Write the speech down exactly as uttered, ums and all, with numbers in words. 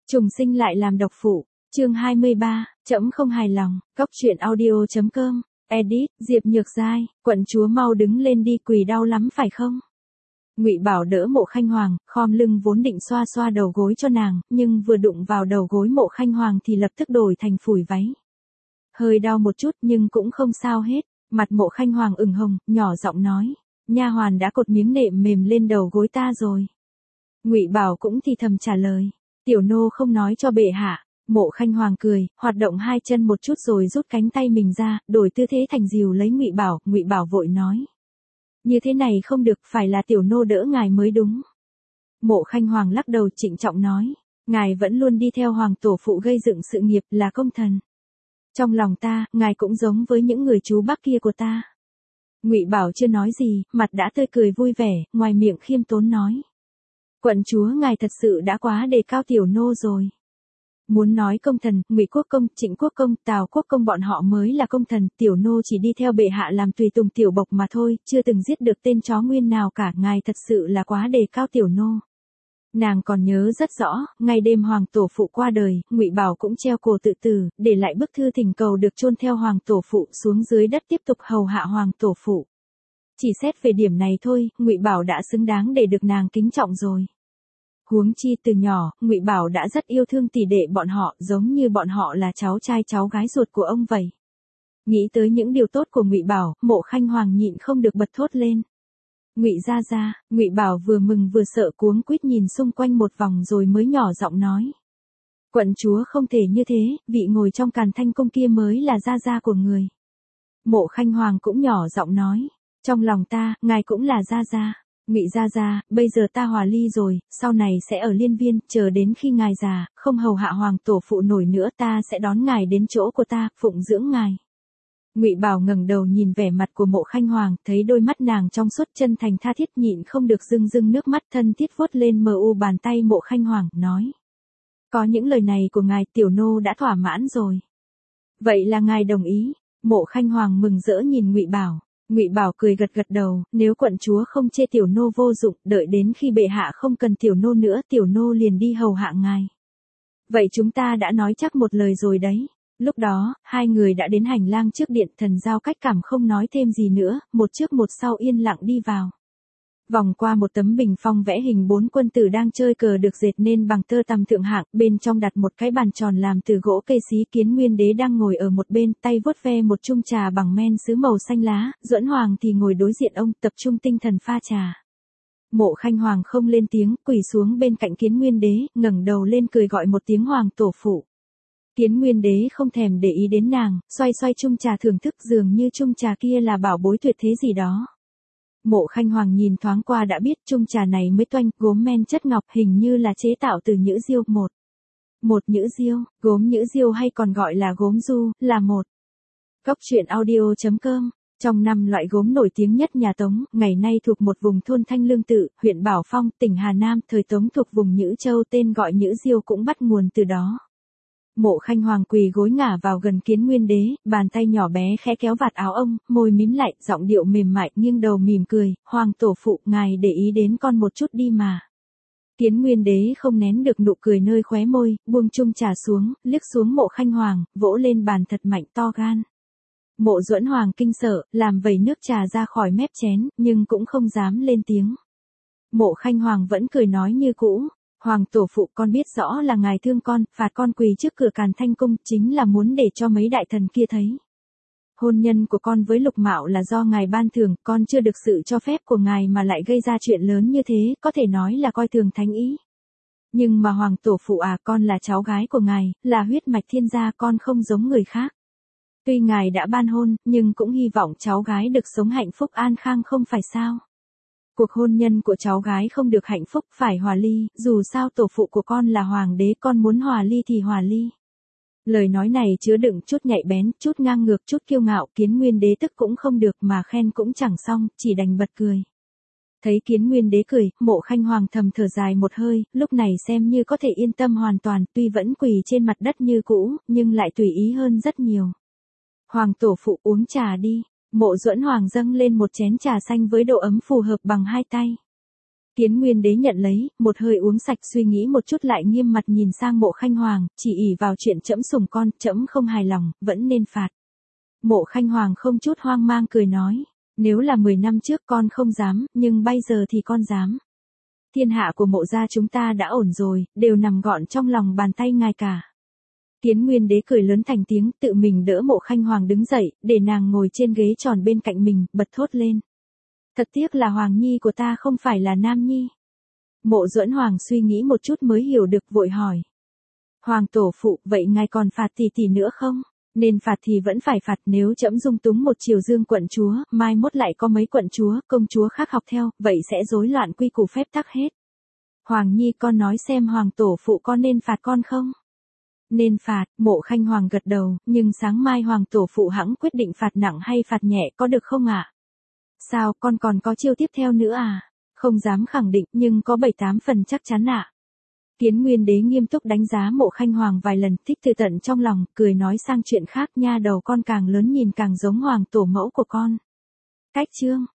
Trùng sinh lại làm độc phụ, chương hai mươi ba, trẫm không hài lòng, cóc truyện audio chấm com, edit, Diệp Nhược Giai, quận chúa mau đứng lên đi, quỳ đau lắm phải không? Ngụy Bảo đỡ Mộ Khanh Hoàng, khom lưng vốn định xoa xoa đầu gối cho nàng, nhưng vừa đụng vào đầu gối Mộ Khanh Hoàng thì lập tức đổi thành phủi váy. Hơi đau một chút nhưng cũng không sao hết, mặt Mộ Khanh Hoàng ửng hồng, nhỏ giọng nói, nha hoàn đã cột miếng nệm mềm lên đầu gối ta rồi. Ngụy Bảo cũng thì thầm trả lời, tiểu nô không nói cho bệ hạ. Mộ Khanh Hoàng cười, hoạt động hai chân một chút rồi rút cánh tay mình ra, đổi tư thế thành dìu lấy Ngụy Bảo. Ngụy Bảo vội nói, như thế này không được, phải là tiểu nô đỡ ngài mới đúng. Mộ Khanh Hoàng lắc đầu trịnh trọng nói, ngài vẫn luôn đi theo hoàng tổ phụ gây dựng sự nghiệp, là công thần. Trong lòng ta, ngài cũng giống với những người chú bác kia của ta. Ngụy Bảo chưa nói gì, mặt đã tươi cười vui vẻ, ngoài miệng khiêm tốn nói, quận chúa ngài thật sự đã quá đề cao tiểu nô rồi. Muốn nói công thần, Ngụy Quốc công, Trịnh Quốc công, Tào Quốc công bọn họ mới là công thần, tiểu nô chỉ đi theo bệ hạ làm tùy tùng tiểu bộc mà thôi, chưa từng giết được tên chó nguyên nào cả, ngài thật sự là quá đề cao tiểu nô. Nàng còn nhớ rất rõ, ngày đêm hoàng tổ phụ qua đời, Ngụy Bảo cũng treo cổ tự tử, để lại bức thư thỉnh cầu được chôn theo hoàng tổ phụ xuống dưới đất tiếp tục hầu hạ hoàng tổ phụ. Chỉ xét về điểm này thôi, Ngụy Bảo đã xứng đáng để được nàng kính trọng rồi. Huống chi từ nhỏ, Ngụy Bảo đã rất yêu thương tỷ đệ bọn họ, giống như bọn họ là cháu trai cháu gái ruột của ông vậy. Nghĩ tới những điều tốt của Ngụy Bảo, Mộ Khanh Hoàng nhịn không được bật thốt lên. Ngụy gia gia, Ngụy Bảo vừa mừng vừa sợ cuống quýt nhìn xung quanh một vòng rồi mới nhỏ giọng nói. Quận chúa không thể như thế, vị ngồi trong Càn Thanh cung kia mới là gia gia của người. Mộ Khanh Hoàng cũng nhỏ giọng nói, trong lòng ta, ngài cũng là gia gia. Ngụy gia gia, bây giờ ta hòa ly rồi, sau này sẽ ở Liên Viên, chờ đến khi ngài già, không hầu hạ hoàng tổ phụ nổi nữa, ta sẽ đón ngài đến chỗ của ta, phụng dưỡng ngài. Ngụy Bảo ngẩng đầu nhìn vẻ mặt của Mộ Khanh Hoàng, thấy đôi mắt nàng trong suốt chân thành tha thiết, nhịn không được rưng rưng nước mắt, thân thiết vuốt lên mờ u bàn tay Mộ Khanh Hoàng, nói: có những lời này của ngài, tiểu nô đã thỏa mãn rồi. Vậy là ngài đồng ý? Mộ Khanh Hoàng mừng rỡ nhìn Ngụy Bảo. Ngụy Bảo cười gật gật đầu, nếu quận chúa không chê tiểu nô vô dụng, đợi đến khi bệ hạ không cần tiểu nô nữa, tiểu nô liền đi hầu hạ ngài. Vậy chúng ta đã nói chắc một lời rồi đấy. Lúc đó, hai người đã đến hành lang trước điện, Thần Giao cách cảm không nói thêm gì nữa, một trước một sau yên lặng đi vào. Vòng qua một tấm bình phong vẽ hình bốn quân tử đang chơi cờ được dệt nên bằng tơ tằm thượng hạng, bên trong đặt một cái bàn tròn làm từ gỗ cây xí, Kiến Nguyên Đế đang ngồi ở một bên, tay vuốt ve một chung trà bằng men sứ màu xanh lá, Duẫn Hoàng thì ngồi đối diện ông, tập trung tinh thần pha trà. Mộ Khanh Hoàng không lên tiếng, quỳ xuống bên cạnh Kiến Nguyên Đế, ngẩng đầu lên cười gọi một tiếng hoàng tổ phụ. Kiến Nguyên Đế không thèm để ý đến nàng, xoay xoay chung trà thưởng thức, dường như chung trà kia là bảo bối tuyệt thế gì đó. Mộ Khanh Hoàng nhìn thoáng qua đã biết chung trà này mới toanh, gốm men chất ngọc, hình như là chế tạo từ nhữ diêu. Một. Một nhữ diêu, gốm nhữ diêu hay còn gọi là gốm du, là một. Cóc truyện audio chấm com. Trong năm loại gốm nổi tiếng nhất nhà Tống, ngày nay thuộc một vùng thôn Thanh Lương Tự, huyện Bảo Phong, tỉnh Hà Nam, thời Tống thuộc vùng Nhữ Châu, tên gọi nhữ diêu cũng bắt nguồn từ đó. Mộ Khanh Hoàng quỳ gối ngả vào gần Kiến Nguyên Đế, bàn tay nhỏ bé khẽ kéo vạt áo ông, môi mím lại, giọng điệu mềm mại, nghiêng đầu mỉm cười, hoàng tổ phụ, ngài để ý đến con một chút đi mà. Kiến Nguyên Đế không nén được nụ cười nơi khóe môi, buông chung trà xuống, liếc xuống Mộ Khanh Hoàng, vỗ lên bàn thật mạnh, to gan. Mộ Duẫn Hoàng kinh sợ, làm vẩy nước trà ra khỏi mép chén, nhưng cũng không dám lên tiếng. Mộ Khanh Hoàng vẫn cười nói như cũ. Hoàng tổ phụ, con biết rõ là ngài thương con, phạt con quỳ trước cửa Càn Thanh cung, chính là muốn để cho mấy đại thần kia thấy. Hôn nhân của con với Lục Mạo là do ngài ban thưởng, con chưa được sự cho phép của ngài mà lại gây ra chuyện lớn như thế, có thể nói là coi thường thánh ý. Nhưng mà hoàng tổ phụ à, con là cháu gái của ngài, là huyết mạch thiên gia, con không giống người khác. Tuy ngài đã ban hôn, nhưng cũng hy vọng cháu gái được sống hạnh phúc an khang, không phải sao? Cuộc hôn nhân của cháu gái không được hạnh phúc, phải hòa ly, dù sao tổ phụ của con là hoàng đế, con muốn hòa ly thì hòa ly. Lời nói này chứa đựng chút nhạy bén, chút ngang ngược, chút kiêu ngạo, Kiến Nguyên Đế tức cũng không được mà khen cũng chẳng xong, chỉ đành bật cười. Thấy Kiến Nguyên Đế cười, Mộ Khanh Hoàng thầm thở dài một hơi, lúc này xem như có thể yên tâm hoàn toàn, tuy vẫn quỳ trên mặt đất như cũ, nhưng lại tùy ý hơn rất nhiều. Hoàng tổ phụ, uống trà đi. Mộ Duẫn Hoàng dâng lên một chén trà xanh với độ ấm phù hợp bằng hai tay. Kiến Nguyên Đế nhận lấy, một hơi uống sạch suy nghĩ một chút lại nghiêm mặt nhìn sang Mộ Khanh Hoàng, chỉ ỷ vào chuyện trẫm sủng con, trẫm không hài lòng, vẫn nên phạt. Mộ Khanh Hoàng không chút hoang mang cười nói, nếu là mười năm trước con không dám, nhưng bây giờ thì con dám. Thiên hạ của Mộ gia chúng ta đã ổn rồi, đều nằm gọn trong lòng bàn tay ngài cả. Kiến Nguyên Đế cười lớn thành tiếng, tự mình đỡ Mộ Khanh Hoàng đứng dậy, để nàng ngồi trên ghế tròn bên cạnh mình, bật thốt lên. Thật tiếc là Hoàng Nhi của ta không phải là Nam Nhi. Mộ Duẫn Hoàng suy nghĩ một chút mới hiểu được, vội hỏi. Hoàng tổ phụ, vậy ngài còn phạt tỷ tỷ nữa không? Nên phạt thì vẫn phải phạt, nếu trẫm dung túng một Triều Dương quận chúa, mai mốt lại có mấy quận chúa, công chúa khác học theo, vậy sẽ rối loạn quy củ phép tắc hết. Hoàng Nhi con nói xem Hoàng tổ phụ con nên phạt con không? Nên phạt, Mộ Khanh Hoàng gật đầu, nhưng sáng mai Hoàng tổ phụ hẵng quyết định phạt nặng hay phạt nhẹ có được không ạ? À? Sao, con còn có chiêu tiếp theo nữa à? Không dám khẳng định, nhưng có bảy tám phần chắc chắn ạ. À? Kiến Nguyên Đế nghiêm túc đánh giá Mộ Khanh Hoàng vài lần, thích từ tận trong lòng, cười nói sang chuyện khác, nha đầu con càng lớn nhìn càng giống Hoàng tổ mẫu của con. Cách chương